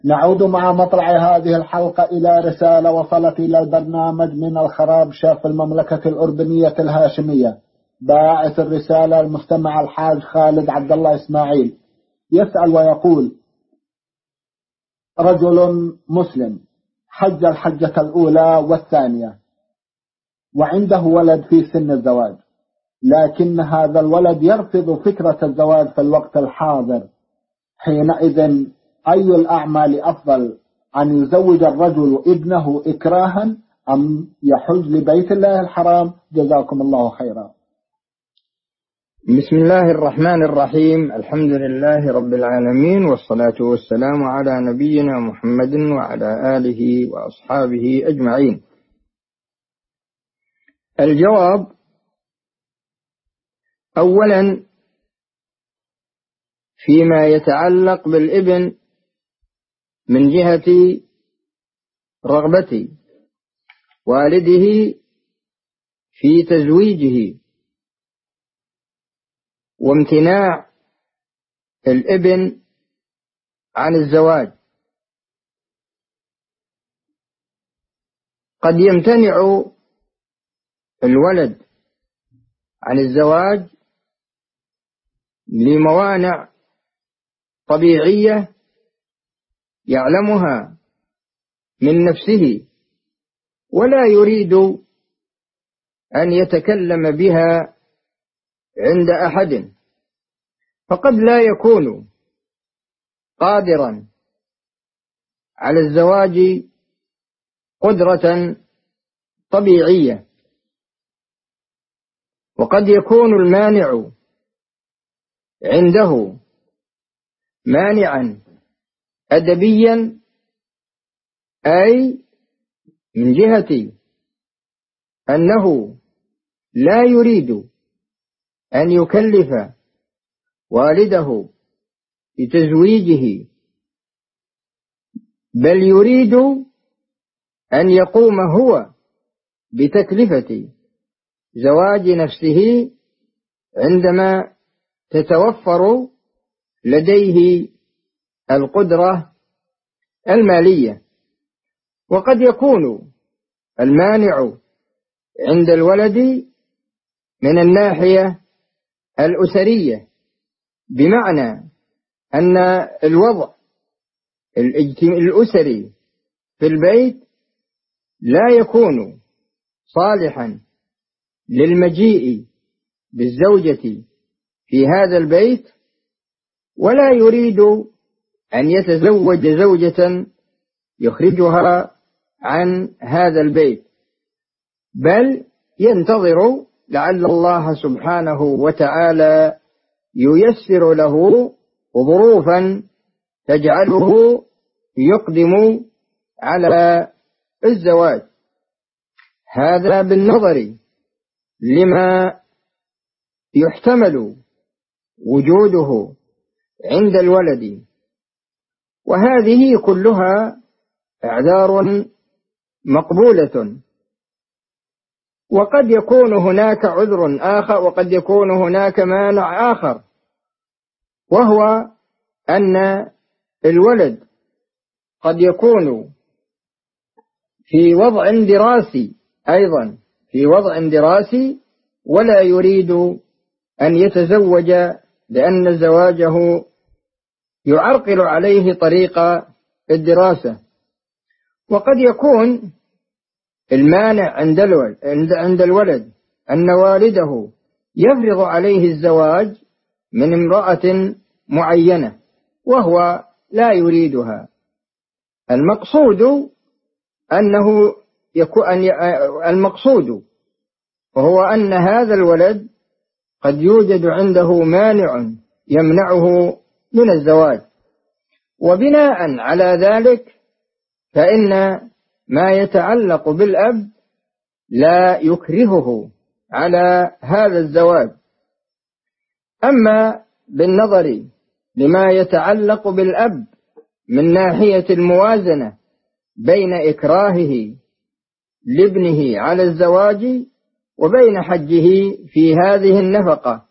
نعود مع مطلع هذه الحلقة إلى رسالة وصلت إلى البرنامج من الخراب شاف المملكة الأردنية الهاشمية. باعث الرسالة المستمع الحاج خالد عبد الله إسماعيل يسأل ويقول: رجل مسلم حج الحجة الأولى والثانية وعنده ولد في سن الزواج، لكن هذا الولد يرفض فكرة الزواج في الوقت الحاضر. حينئذ أي الأعمال أفضل، أن يزوج الرجل ابنه إكراها أم يحج لبيت الله الحرام؟ جزاكم الله خيرا. بسم الله الرحمن الرحيم. الحمد لله رب العالمين، والصلاة والسلام على نبينا محمد وعلى آله وأصحابه أجمعين. الجواب: أولا، فيما يتعلق بالابن من جهة رغبة والده في تزويجه وامتناع الابن عن الزواج، قد يمتنع الولد عن الزواج لموانع طبيعية يعلمها من نفسه ولا يريد أن يتكلم بها عند أحد، فقد لا يكون قادرا على الزواج قدرة طبيعية، وقد يكون المانع عنده مانعا أدبيا، أي من جهة أنه لا يريد أن يكلف والده بتزويجه، بل يريد أن يقوم هو بتكلفة زواج نفسه عندما تتوفر لديه القدرة المالية. وقد يكون المانع عند الولد من الناحية الأسرية، بمعنى أن الوضع الأسري في البيت لا يكون صالحا للمجيء بالزوجة في هذا البيت، ولا يريد أن يتزوج زوجة يخرجها عن هذا البيت، بل ينتظر لعل الله سبحانه وتعالى ييسر له ظروفا تجعله يقدم على الزواج. هذا بالنظر لما يحتمل وجوده عند الولد، وهذه كلها أعذار مقبولة. وقد يكون هناك عذر آخر، وقد يكون هناك مانع آخر، وهو أن الولد قد يكون في وضع دراسي، أيضا في وضع دراسي، ولا يريد أن يتزوج لأن زواجه يعرقل عليه طريق الدراسة. وقد يكون المانع عند الولد أن والده يفرض عليه الزواج من امرأة معينة وهو لا يريدها. المقصود وهو أن هذا الولد قد يوجد عنده مانع يمنعه من الزواج، وبناء على ذلك فإن ما يتعلق بالأب لا يكرهه على هذا الزواج. أما بالنظر لما يتعلق بالأب من ناحية الموازنة بين إكراهه لابنه على الزواج وبين حجه في هذه النفقة،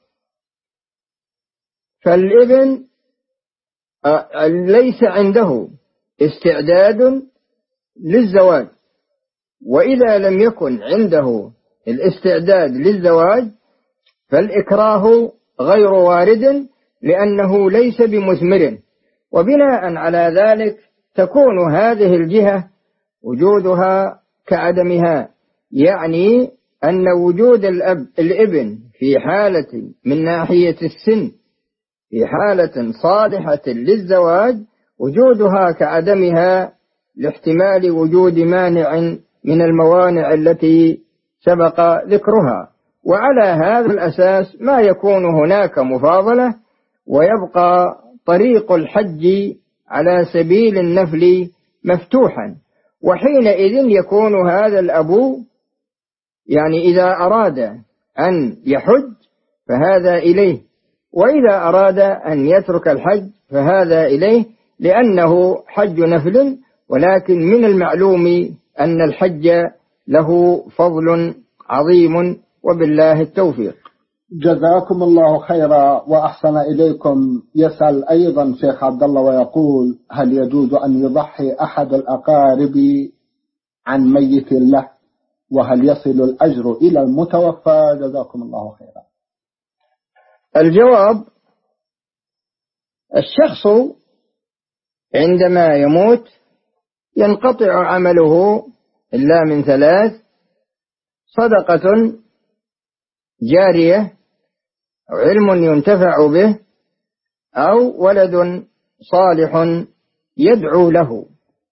فالابن ليس عنده استعداد للزواج. وإذا لم يكن عنده الاستعداد للزواج فالإكراه غير وارد لأنه ليس بمثمر. وبناء على ذلك تكون هذه الجهة وجودها كعدمها، يعني أن وجود الابن في حالة من ناحية السن في حالة صالحة للزواج وجودها كعدمها لاحتمال وجود مانع من الموانع التي سبق ذكرها. وعلى هذا الأساس ما يكون هناك مفاضلة ويبقى طريق الحج على سبيل النفل مفتوحا. وحينئذ يكون هذا الأب يعني إذا أراد أن يحج فهذا إليه، وإذا أراد أن يترك الحج فهذا إليه، لأنه حج نفل. ولكن من المعلوم أن الحج له فضل عظيم، وبالله التوفيق. جزاكم الله خيرا وأحسن إليكم. يسأل أيضا شيخ عبد الله ويقول: هل يجوز أن يضحي أحد الأقارب عن ميت له؟ وهل يصل الأجر إلى المتوفى؟ جزاكم الله خيرا. الجواب: الشخص عندما يموت ينقطع عمله إلا من ثلاث: صدقة جارية، أو علم ينتفع به، أو ولد صالح يدعو له.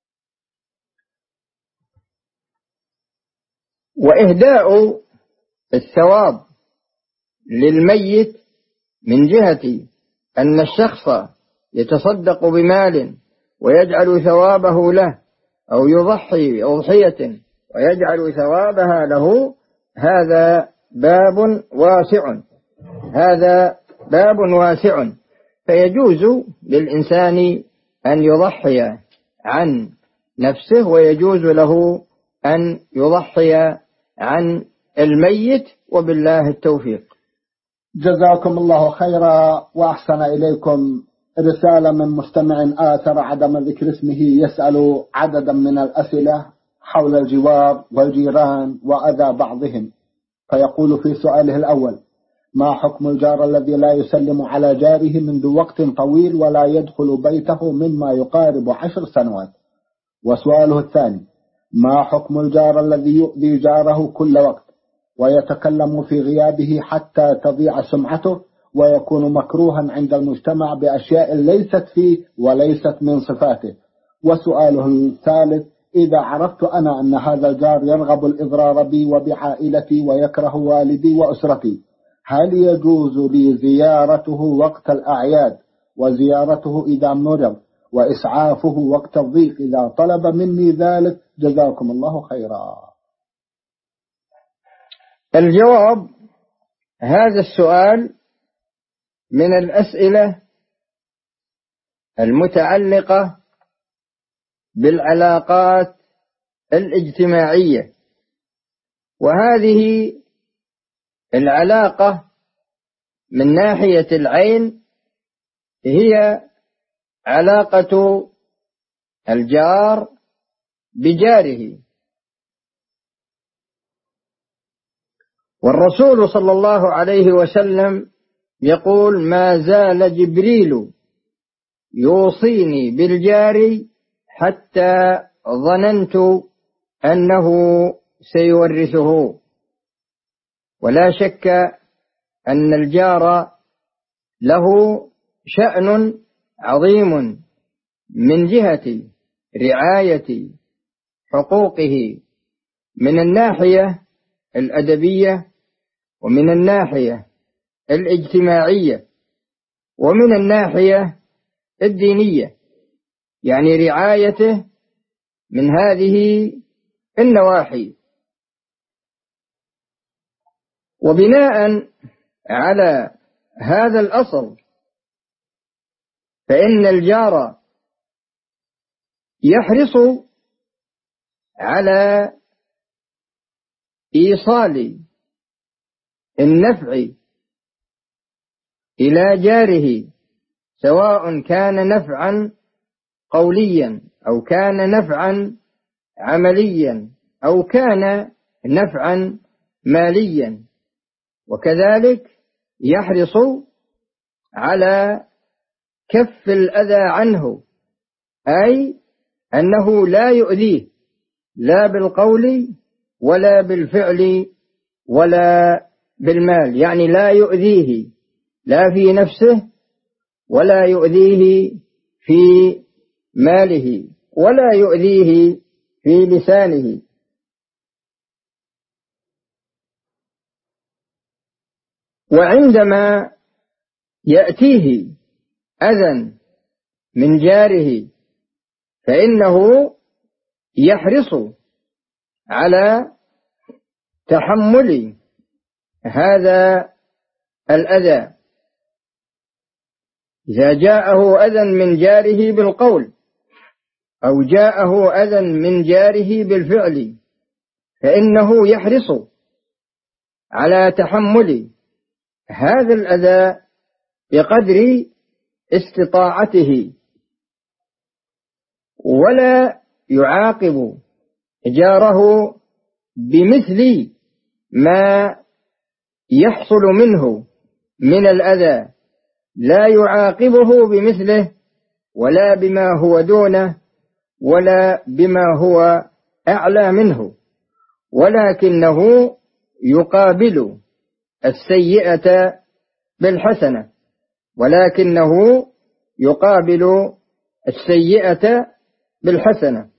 وإهداء الثواب للميت من جهة أن الشخص يتصدق بمال ويجعل ثوابه له، أو يضحي بأضحية ويجعل ثوابها له، هذا باب واسع. فيجوز للإنسان أن يضحي عن نفسه، ويجوز له أن يضحي عن الميت، وبالله التوفيق. جزاكم الله خيرا وأحسن إليكم. رسالة من مستمع آثر عدم ذكر اسمه يسأل عددا من الأسئلة حول الجوار والجيران وأذى بعضهم. فيقول في سؤاله الأول: ما حكم الجار الذي لا يسلم على جاره منذ وقت طويل ولا يدخل بيته مما يقارب 10 سنوات؟ وسؤاله الثاني: ما حكم الجار الذي يؤذي جاره كل وقت ويتكلم في غيابه حتى تضيع سمعته ويكون مكروها عند المجتمع بأشياء ليست فيه وليست من صفاته؟ وسؤاله الثالث: إذا عرفت أنا أن هذا الجار يرغب الإضرار بي وبعائلتي ويكره والدي وأسرتي، هل يجوز لي زيارته وقت الأعياد وزيارته إذا مرض وإسعافه وقت الضيق إذا طلب مني ذلك؟ جزاكم الله خيرا. الجواب: هذا السؤال من الأسئلة المتعلقة بالعلاقات الاجتماعية، وهذه العلاقة من ناحية العين هي علاقة الجار بجاره. والرسول صلى الله عليه وسلم يقول: ما زال جبريل يوصيني بالجار حتى ظننت أنه سيورثه. ولا شك أن الجار له شأن عظيم من جهة رعاية حقوقه من الناحية الأدبية، ومن الناحية الاجتماعية، ومن الناحية الدينية، يعني رعايته من هذه النواحي. وبناء على هذا الأصل فإن الجار يحرص على إيصال النفع إلى جاره، سواء كان نفعا قوليا أو كان نفعا عمليا أو كان نفعا ماليا. وكذلك يحرص على كف الأذى عنه، أي أنه لا يؤذيه لا بالقول ولا بالفعل ولا بالمال، يعني لا يؤذيه لا في نفسه ولا يؤذيه في ماله ولا يؤذيه في لسانه. وعندما يأتيه أذى من جاره فإنه يحرص على تحمل هذا الأذى. إذا جاءه أذى من جاره بالقول أو جاءه أذى من جاره بالفعل فإنه يحرص على تحمل هذا الأذى بقدر استطاعته، ولا يعاقب جاره بمثل ما يحصل منه من الأذى، لا يعاقبه بمثله ولا بما هو دونه ولا بما هو أعلى منه، ولكنه يقابل السيئة بالحسنة، ولكنه يقابل السيئة بالحسنة.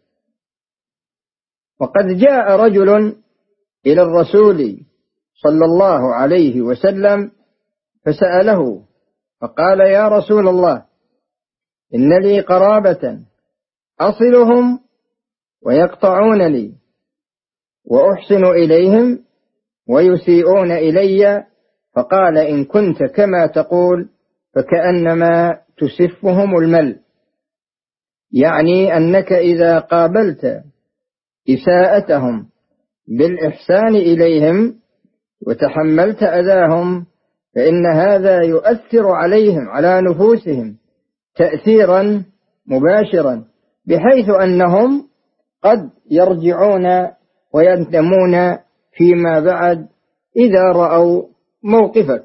وقد جاء رجل إلى الرسول صلى الله عليه وسلم فسأله فقال: يا رسول الله، إن لي قرابة أصلهم ويقطعون لي وأحسن إليهم ويسيئون إلي، فقال: إن كنت كما تقول فكأنما تسفهم المل، يعني أنك إذا قابلت إساءتهم بالإحسان إليهم وتحملت أذاهم فإن هذا يؤثر عليهم على نفوسهم تأثيرا مباشرا، بحيث أنهم قد يرجعون ويندمون فيما بعد إذا رأوا موقفك.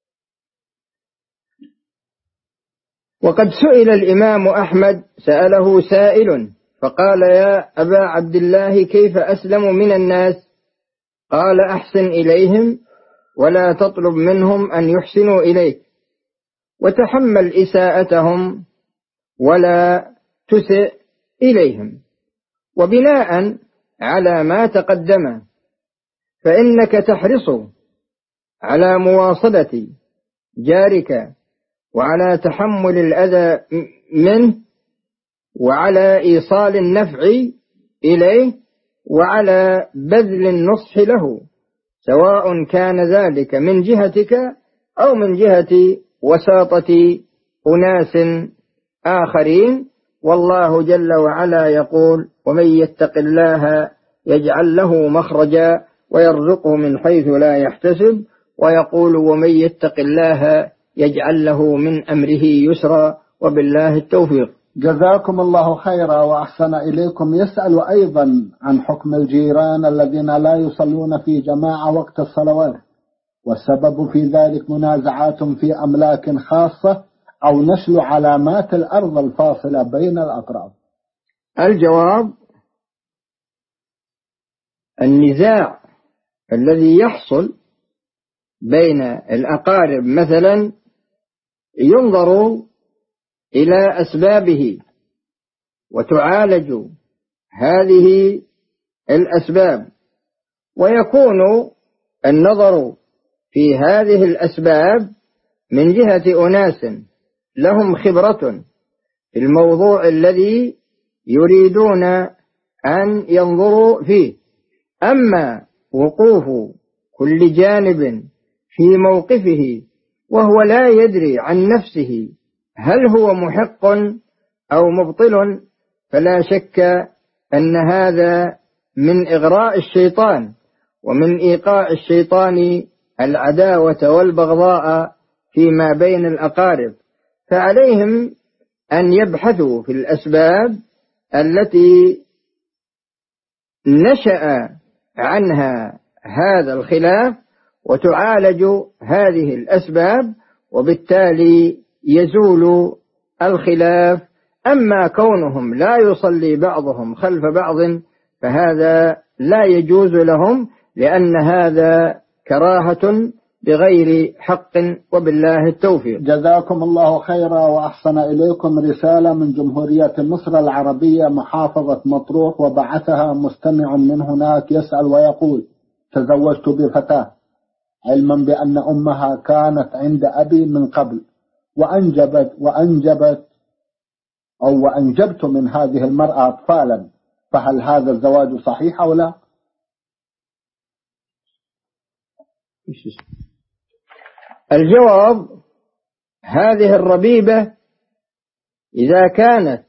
وقد سئل الإمام أحمد، سأله سائل فقال: يا أبا عبد الله، كيف أسلم من الناس؟ قال: أحسن إليهم ولا تطلب منهم أن يحسنوا إليك، وتحمل إساءتهم ولا تسئ إليهم. وبناء على ما تقدم فإنك تحرص على مواصلة جارك وعلى تحمل الأذى منه وعلى إيصال النفع إليه وعلى بذل النصح له، سواء كان ذلك من جهتك أو من جهة وساطة أناس آخرين. والله جل وعلا يقول: ومن يتق الله يجعل له مخرجا ويرزقه من حيث لا يحتسب، ويقول: ومن يتق الله يجعل له من أمره يسرا، وبالله التوفيق. جزاكم الله خيرا وأحسن إليكم. يسأل أيضا عن حكم الجيران الذين لا يصلون في جماعة وقت الصلوات، والسبب في ذلك منازعات في أملاك خاصة أو نشل علامات الأرض الفاصلة بين الأطراف. الجواب: النزاع الذي يحصل بين الأقارب مثلا ينظر إلى أسبابه وتعالج هذه الأسباب، ويكون النظر في هذه الأسباب من جهة أناس لهم خبرة في الموضوع الذي يريدون أن ينظروا فيه. أما وقوف كل جانب في موقفه وهو لا يدري عن نفسه هل هو محق أو مبطل، فلا شك أن هذا من إغراء الشيطان ومن إيقاع الشيطان العداوة والبغضاء فيما بين الأقارب. فعليهم أن يبحثوا في الأسباب التي نشأ عنها هذا الخلاف، وتعالج هذه الأسباب، وبالتالي يزول الخلاف. أما كونهم لا يصلي بعضهم خلف بعض فهذا لا يجوز لهم، لأن هذا كراهة بغير حق، وبالله التوفيق. جزاكم الله خيرا وأحسن إليكم. رسالة من جمهورية مصر العربية محافظة مطروح، وبعثها مستمع من هناك يسأل ويقول: تزوجت بفتاة علما بأن أمها كانت عند أبي من قبل، وأنجبت من هذه المرأة أطفالا، فهل هذا الزواج صحيح أو لا؟ الجواب: هذه الربيبة إذا كانت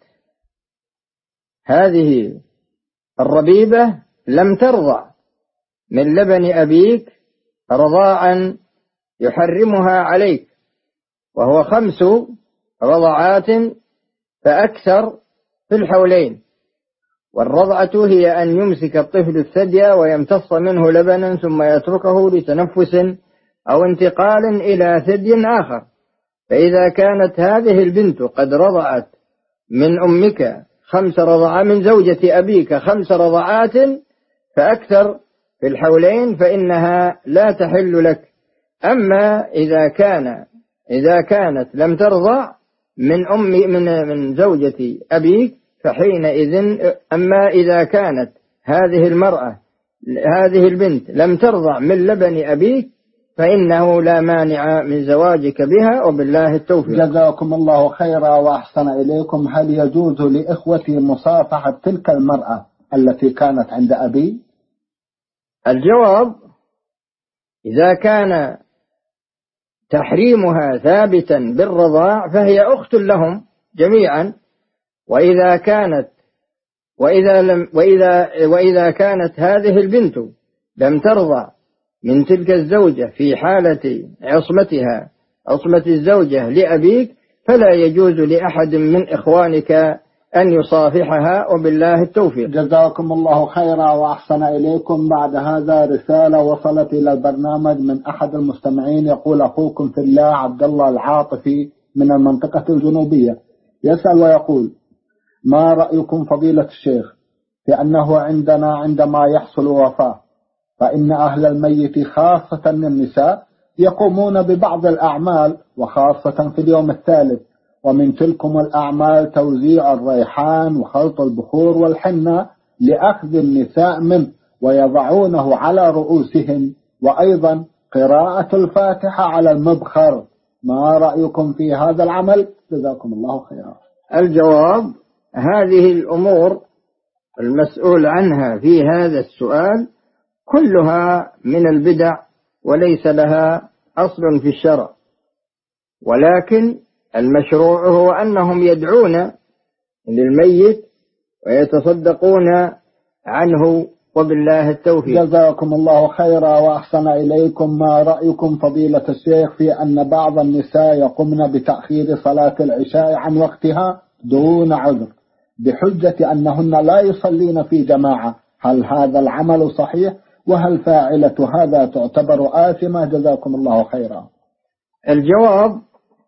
هذه الربيبة لم ترضع من لبن أبيك رضاعا يحرمها عليك، وهو 5 رضعات فأكثر في الحولين. والرضعة هي أن يمسك الطفل الثدي ويمتص منه لبنا ثم يتركه لتنفس أو انتقال إلى ثدي آخر. فإذا كانت هذه البنت قد رضعت من أمك 5 رضعات، من زوجة أبيك 5 رضعات فأكثر في الحولين، فإنها لا تحل لك. أما إذا كانت لم ترضع من زوجة أبيك فحينئذ، أما إذا كانت هذه البنت لم ترضع من لبن أبيك فإنه لا مانع من زواجك بها، وبالله التوفيق. جزاكم الله خيرا وأحسن إليكم. هل يجوز لإخوتي مصافحة تلك المرأة التي كانت عند أبي؟ الجواب: إذا كان تحريمها ثابتا بالرضاع فهي أخت لهم جميعا، وإذا كانت هذه البنت لم ترضع من تلك الزوجة في حالة عصمة الزوجة لأبيك فلا يجوز لأحد من إخوانك أن يصافحها، وبالله التوفيق. جزاكم الله خيرا وأحسن إليكم. بعد هذا رسالة وصلت إلى البرنامج من أحد المستمعين، يقول: أخوكم في الله عبد الله العاطفي من المنطقة الجنوبية، يسأل ويقول: ما رأيكم فضيلة الشيخ في أنه عندما يحصل وفاة فإن أهل الميت خاصة النساء يقومون ببعض الأعمال، وخاصة في اليوم الثالث، ومن تلكم الأعمال توزيع الريحان وخلط البخور والحنة لأخذ النساء منه ويضعونه على رؤوسهم، وأيضا قراءة الفاتحة على المبخر. ما رأيكم في هذا العمل؟ جزاكم الله خيرا. الجواب: هذه الأمور المسؤول عنها في هذا السؤال كلها من البدع وليس لها أصل في الشرع، ولكن المشروع هو أنهم يدعون للميت ويتصدقون عنه، وبالله التوفيق. جزاكم الله خيرا وأحسن إليكم. ما رأيكم فضيلة الشيخ في أن بعض النساء يقومن بتأخير صلاة العشاء عن وقتها دون عذر بحجة أنهن لا يصلين في جماعة؟ هل هذا العمل صحيح؟ وهل فاعلة هذا تعتبر آثمة؟ جزاكم الله خيرا. الجواب: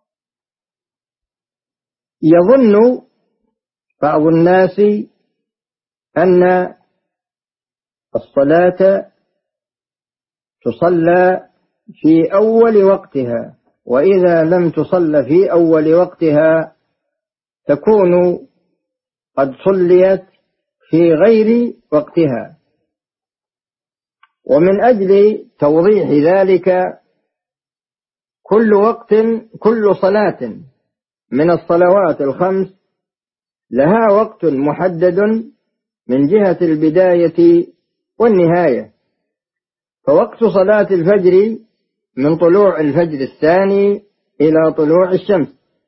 يظن بعض الناس أن الصلاة تصلى في أول وقتها، وإذا لم تصلى في أول وقتها تكون قد صليت في غير وقتها. ومن أجل توضيح ذلك، كل صلاة من الصلوات الخمس لها وقت محدد من جهة البداية والنهاية. فوقت صلاة الفجر من طلوع الفجر الثاني إلى طلوع الشمس،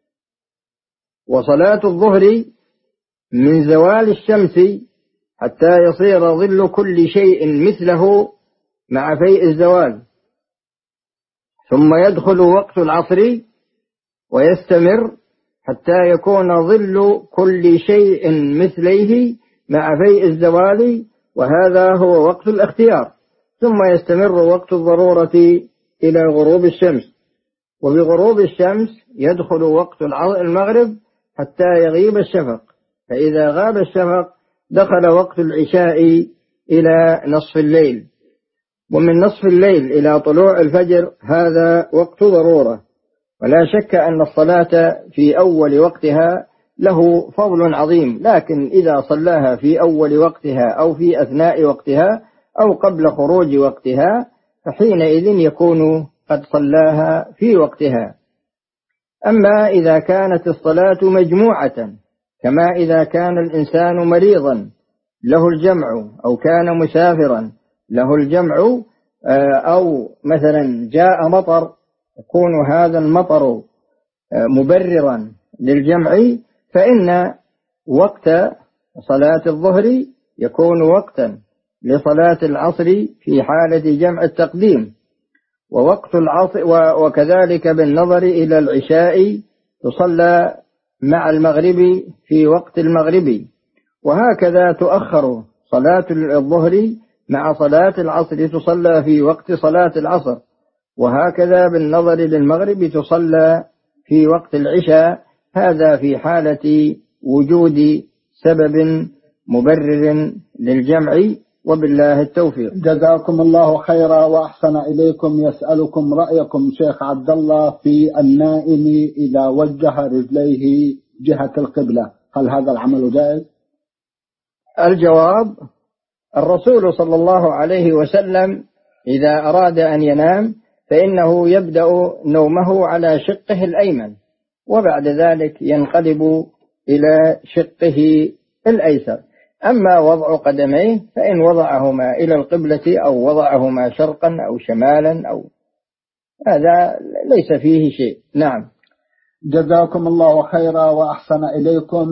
وصلاة الظهر من زوال الشمس حتى يصير ظل كل شيء مثله مع فيء الزوال، ثم يدخل وقت العصر ويستمر حتى يكون ظل كل شيء مثليه مع فيء الزوال، وهذا هو وقت الاختيار. ثم يستمر وقت الضرورة إلى غروب الشمس، وبغروب الشمس يدخل وقت المغرب حتى يغيب الشفق، فإذا غاب الشفق دخل وقت العشاء إلى نصف الليل، ومن نصف الليل إلى طلوع الفجر هذا وقت ضرورة. ولا شك أن الصلاة في أول وقتها له فضل عظيم، لكن إذا صلاها في أول وقتها أو في أثناء وقتها أو قبل خروج وقتها فحينئذ يكون قد صلاها في وقتها. أما إذا كانت الصلاة مجموعة، كما إذا كان الإنسان مريضا له الجمع، أو كان مسافرا له الجمع، أو مثلا جاء مطر يكون هذا المطر مبررا للجمع، فإن وقت صلاة الظهر يكون وقتا لصلاة العصر في حالة جمع التقديم، ووقت العصر وكذلك بالنظر إلى العشاء تصلى مع المغرب في وقت المغرب، وهكذا تؤخر صلاة الظهر مع صلاة العصر تصلى في وقت صلاة العصر، وهكذا بالنظر للمغرب تصلى في وقت العشاء، هذا في حالة وجود سبب مبرر للجمع، وبالله التوفيق. جزاكم الله خيرا وأحسن إليكم. يسألكم رأيكم شيخ عبد الله في النائم إذا وجه رجليه جهة القبلة، هل هذا العمل جائز؟ الجواب: الرسول صلى الله عليه وسلم إذا أراد أن ينام فإنه يبدأ نومه على شقه الأيمن، وبعد ذلك ينقلب إلى شقه الأيسر. أما وضع قدميه فإن وضعهما إلى القبلة أو وضعهما شرقا أو شمالا أو هذا ليس فيه شيء. نعم. جزاكم الله خيرا وأحسن إليكم.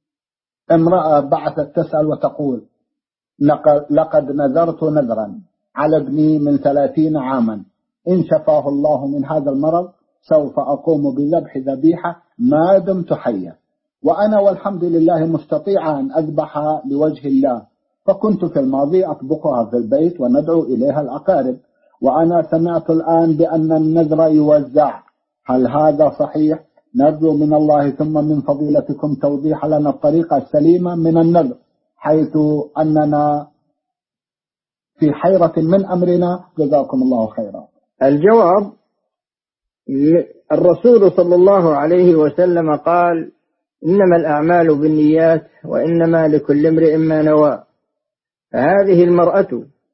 امرأة بعثت تسأل وتقول: لقد نذرت نذرا على ابني من 30 عاما، إن شفاه الله من هذا المرض سوف أقوم بذبح ذبيحة ما دمت حيا، وأنا والحمد لله مستطيع أن أذبح لوجه الله، فكنت في الماضي أطبخها في البيت وندعو إليها الأقارب، وأنا سمعت الآن بأن النذر يوزع، هل هذا صحيح؟ نرجو من الله ثم من فضيلتكم توضيح لنا الطريقة السليمة من النذر، حيث أننا في حيرة من أمرنا، جزاكم الله خيرا. الجواب: الرسول صلى الله عليه وسلم قال: إنما الأعمال بالنيات وإنما لكل امرئ ما نوى. فهذه المرأة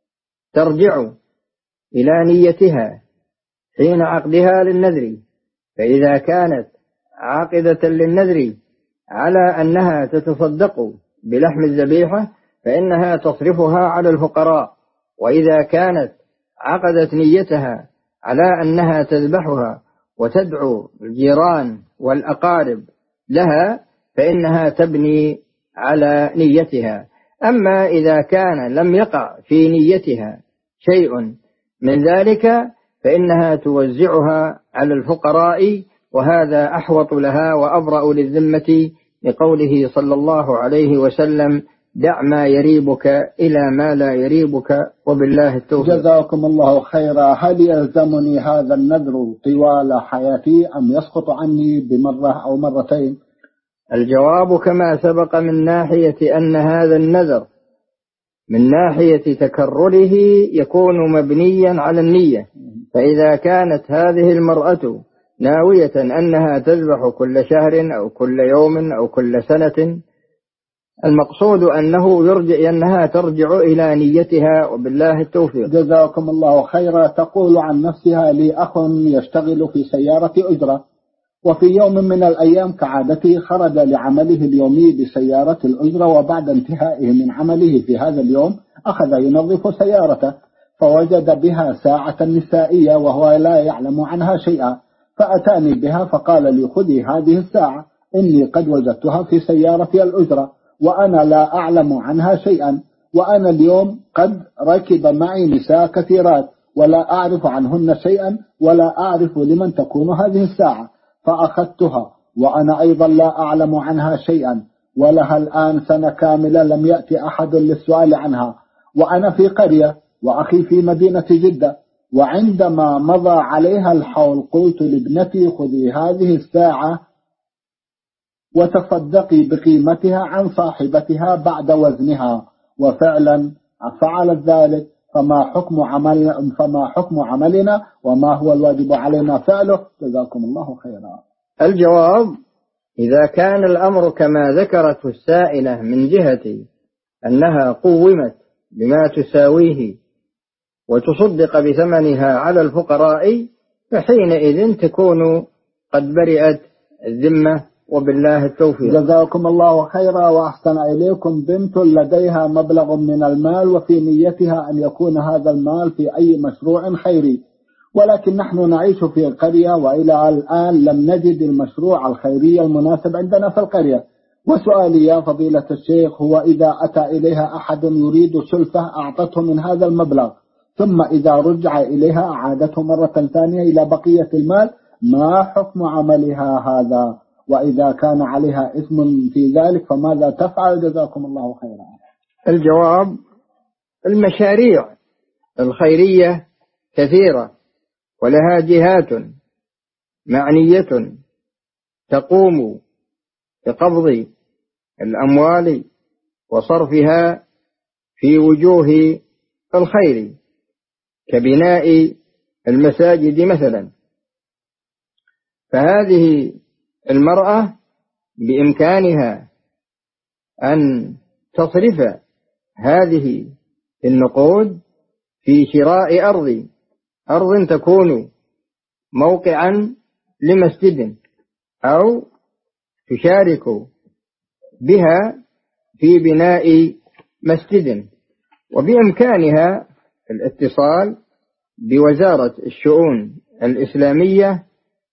ترجع إلى نيتها حين عقدها للنذر، فإذا كانت عاقدة للنذر على أنها تتصدق بلحم الذبيحة فإنها تصرفها على الفقراء، وإذا كانت عقدت نيتها على أنها تذبحها وتدعو الجيران والأقارب لها فإنها تبني على نيتها. أما إذا كان لم يقع في نيتها شيء من ذلك فإنها توزعها على الفقراء، وهذا أحوط لها وأبرأ للذمة، لقوله صلى الله عليه وسلم: دع ما يريبك إلى ما لا يريبك، وبالله التوفيق. جزاكم الله خيرا. هل يلزمني هذا النذر طوال حياتي أم يسقط عني بمرة أو مرتين؟ الجواب كما سبق من ناحية أن هذا النذر من ناحية تكرره يكون مبنيا على النية، فإذا كانت هذه المرأة ناوية أنها تذبح كل شهر أو كل يوم أو كل سنة، المقصود أنها ترجع إلى نيتها، وبالله التوفيق. جزاكم الله خيرا. تقول عن نفسها: لي أخ يشتغل في سيارة أجرة، وفي يوم من الأيام كعادته خرج لعمله اليومي بسيارة الأجرة، وبعد انتهائه من عمله في هذا اليوم أخذ ينظف سيارته، فوجد بها ساعة نسائية وهو لا يعلم عنها شيئا، فأتاني بها فقال لي: خذي هذه الساعة، إني قد وجدتها في سيارة الأجرة وأنا لا أعلم عنها شيئا، وأنا اليوم قد ركب معي نساء كثيرات ولا أعرف عنهن شيئا ولا أعرف لمن تكون هذه الساعة، فأخذتها وأنا أيضا لا أعلم عنها شيئا، ولها الآن سنة كاملة لم يأتي أحد للسؤال عنها، وأنا في قرية وأخي في مدينة جدة. وعندما مضى عليها الحول قلت لابنتي خذي هذه الساعة وتصدقي بقيمتها عن صاحبتها بعد وزنها، وفعلا فعلت ذلك. فما حكم عملنا وما هو الواجب علينا فعله؟ جزاكم الله خيرا. الجواب: إذا كان الأمر كما ذكرته السائلة من جهة أنها قومت بما تساويه وتصدق بثمنها على الفقراء، فحينئذ تكون قد برئت الذمة، وبالله التوفيق. جزاكم الله خيرا وأحسن إليكم. بنت لديها مبلغ من المال وفي نيتها أن يكون هذا المال في أي مشروع خيري، ولكن نحن نعيش في قرية وإلى الآن لم نجد المشروع الخيري المناسب عندنا في القرية. وسؤالي يا فضيلة الشيخ هو: إذا أتى إليها أحد يريد سلفة أعطته من هذا المبلغ، ثم إذا رجع إليها أعادته مرة ثانية إلى بقية المال، ما حكم عملها هذا؟ وإذا كان عليها اسم في ذلك فماذا تفعل؟ جزاكم الله خيرا. الجواب: المشاريع الخيرية كثيرة، ولها جهات معنية تقوم بقبض الأموال وصرفها في وجوه الخير، كبناء المساجد مثلا. فهذه المرأة بإمكانها أن تصرف هذه النقود في شراء أرض تكون موقعا لمسجد، أو تشارك بها في بناء مسجد. وبإمكانها الاتصال بوزارة الشؤون الإسلامية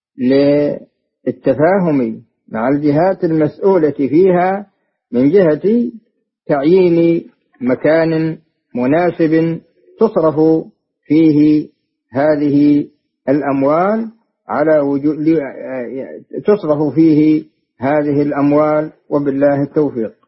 للتفاهم مع الجهات المسؤولة فيها من جهة تعيين مكان مناسب تصرف فيه هذه الأموال وبالله التوفيق.